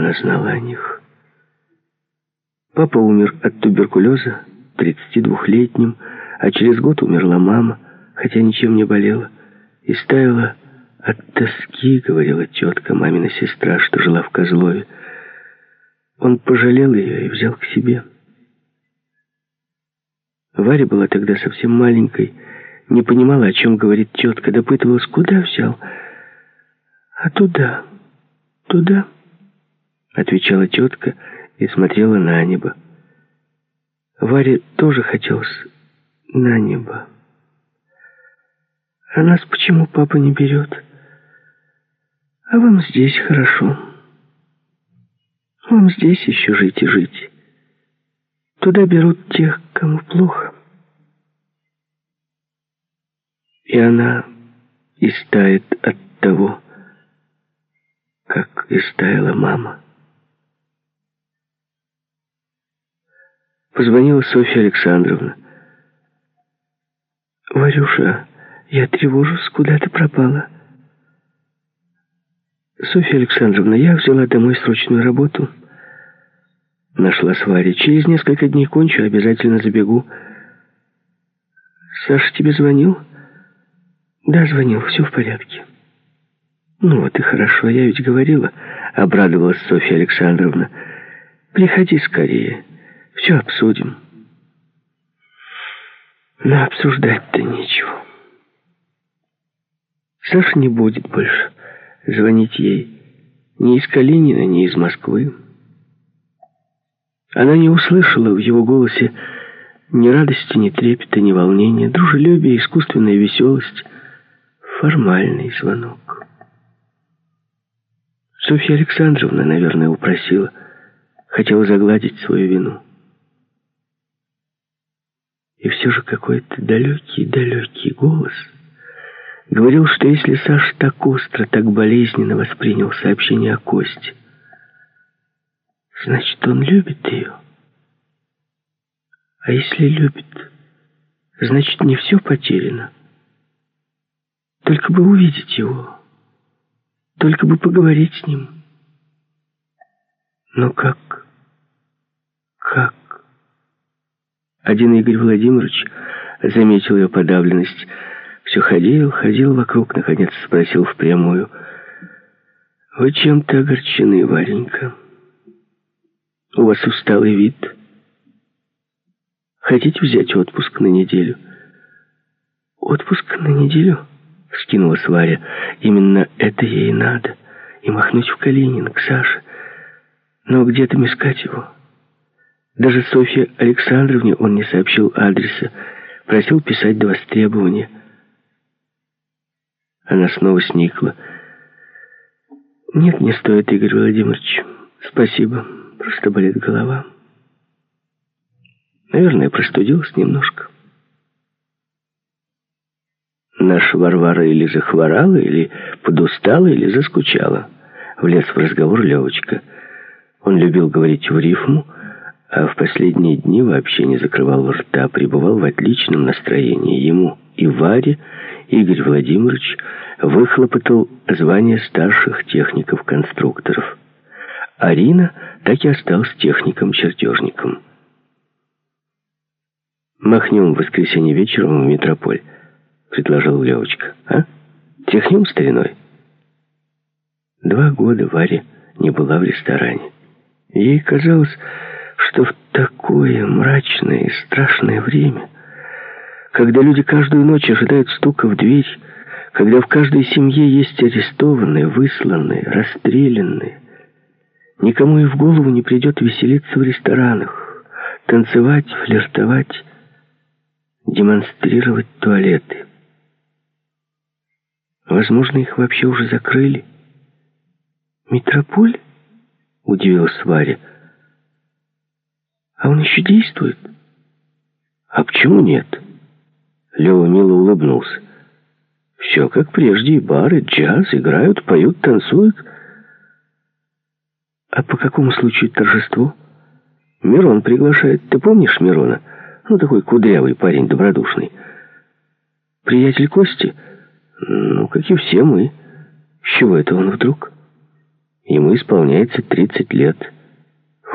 она знала о них. Папа умер от туберкулеза 32-летним, а через год умерла мама, хотя ничем не болела. И стаяла от тоски, говорила тетка, мамина сестра, что жила в Козлове. Он пожалел ее и взял к себе. Варя была тогда совсем маленькой, не понимала, о чем говорит тетка, допытывалась, куда взял. «А туда, туда», — отвечала тетка и смотрела на небо. Варе тоже хотелось на небо. «А нас почему папа не берет? А вам здесь хорошо. Вам здесь еще жить и жить. Туда берут тех, кому плохо». И она истает от того, как истаяла мама. Позвонила Софья Александровна. «Варюша, я тревожусь, куда ты пропала?» «Софья Александровна, я взяла домой срочную работу». Нашлась Варя. «Через несколько дней кончу, обязательно забегу». «Саша тебе звонил?» «Да, звонил, все в порядке». «Ну вот и хорошо, я ведь говорила», — обрадовалась Софья Александровна. «Приходи скорее, все обсудим». «Но обсуждать-то нечего. Саша не будет больше звонить ей ни из Калинина, ни из Москвы». Она не услышала в его голосе ни радости, ни трепета, ни волнения, дружелюбие, искусственная веселость, формальный звонок. Софья Александровна, наверное, упросила, хотела загладить свою вину. И все же какой-то далекий голос говорил, что если Саша так остро, так болезненно воспринял сообщение о Косте, значит, он любит ее. А если любит, значит, не все потеряно. Только бы увидеть его, только бы поговорить с ним. Но как? Один Игорь Владимирович заметил ее подавленность. Все ходил вокруг, наконец спросил впрямую: «Вы чем-то огорчены, Варенька? У вас усталый вид. Хотите взять отпуск на неделю?» «Отпуск на неделю?» — вскинулась Варя. Именно это ей надо. И махнуть в Калинин, к Саше. Но где там искать его? Даже Софье Александровне он не сообщил адреса. Просил писать до востребования. Она снова сникла. «Нет, не стоит, Игорь Владимирович. Спасибо. Просто болит голова. Наверное, простудилась немножко». Наша Варвара или захворала, или подустала, или заскучала. Влез в разговор Левочка. Он любил говорить в рифму, а в последние дни вообще не закрывал рта, пребывал в отличном настроении. Ему и Варе Игорь Владимирович выхлопотал звание старших техников-конструкторов. Арина так и осталась техником-чертежником. «Махнем в воскресенье вечером в метрополь», — предложил Левочка. «А? Тряхнем стариной?» 2 года Варя не была в ресторане. Ей казалось, что в такое мрачное и страшное время, когда люди каждую ночь ожидают стука в дверь, когда в каждой семье есть арестованные, высланные, расстрелянные, никому и в голову не придет веселиться в ресторанах, танцевать, флиртовать, демонстрировать туалеты. Возможно, их вообще уже закрыли. «Метрополь?» — удивилась Варя. «А он еще действует?» «А почему нет?» Лева мило улыбнулся. «Все как прежде, и бары, джаз, играют, поют, танцуют». «А по какому случаю торжество?» «Мирон приглашает. Ты помнишь Мирона? Ну, такой кудрявый парень, добродушный». «Приятель Кости?» «Ну, как и все мы». «С чего это он вдруг?» Ему исполняется 30 лет.